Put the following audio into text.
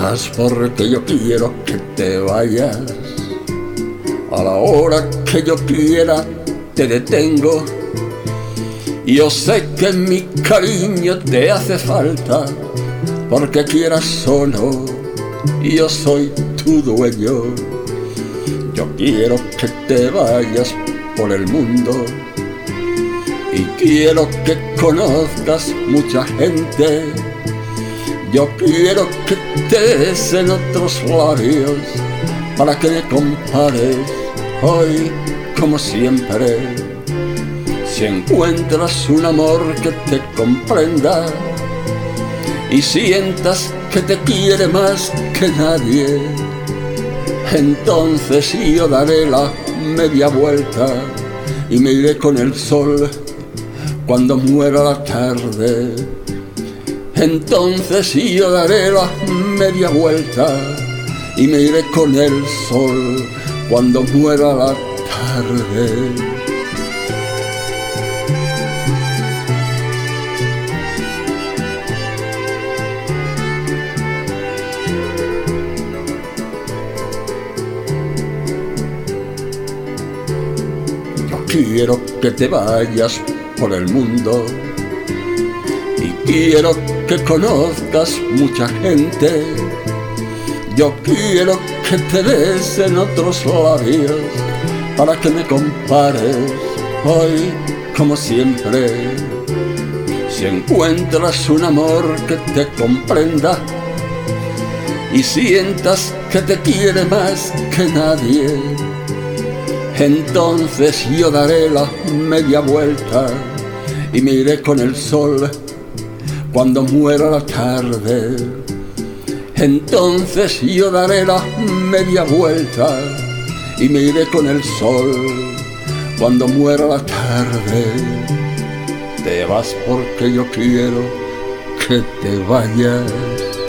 vas porque yo quiero que te vayas. A la hora que yo quiera te detengo. Yo sé que mi cariño te hace falta, porque quieras solo, yo soy tu dueño. Yo quiero que te vayas por el mundo y quiero que conozcas mucha gente. Yo quiero que te des en otros labios para que me compares hoy como siempre. Si encuentras un amor que te comprenda y sientas que te quiere más que nadie, entonces yo daré la media vuelta y me iré con el sol cuando muera la tarde. Entonces yo daré la media vuelta y me iré con el sol cuando muera la tarde. Quiero que te vayas por el mundo y quiero que conozcas mucha gente. Yo quiero que te des en otros labios para que me compares hoy como siempre. Si encuentras un amor que te comprenda y sientas que te quiere más que nadie, entonces yo daré la media vuelta y me iré con el sol cuando muera la tarde. Entonces yo daré la media vuelta y me iré con el sol cuando muera la tarde. Te vas porque yo quiero que te vayas.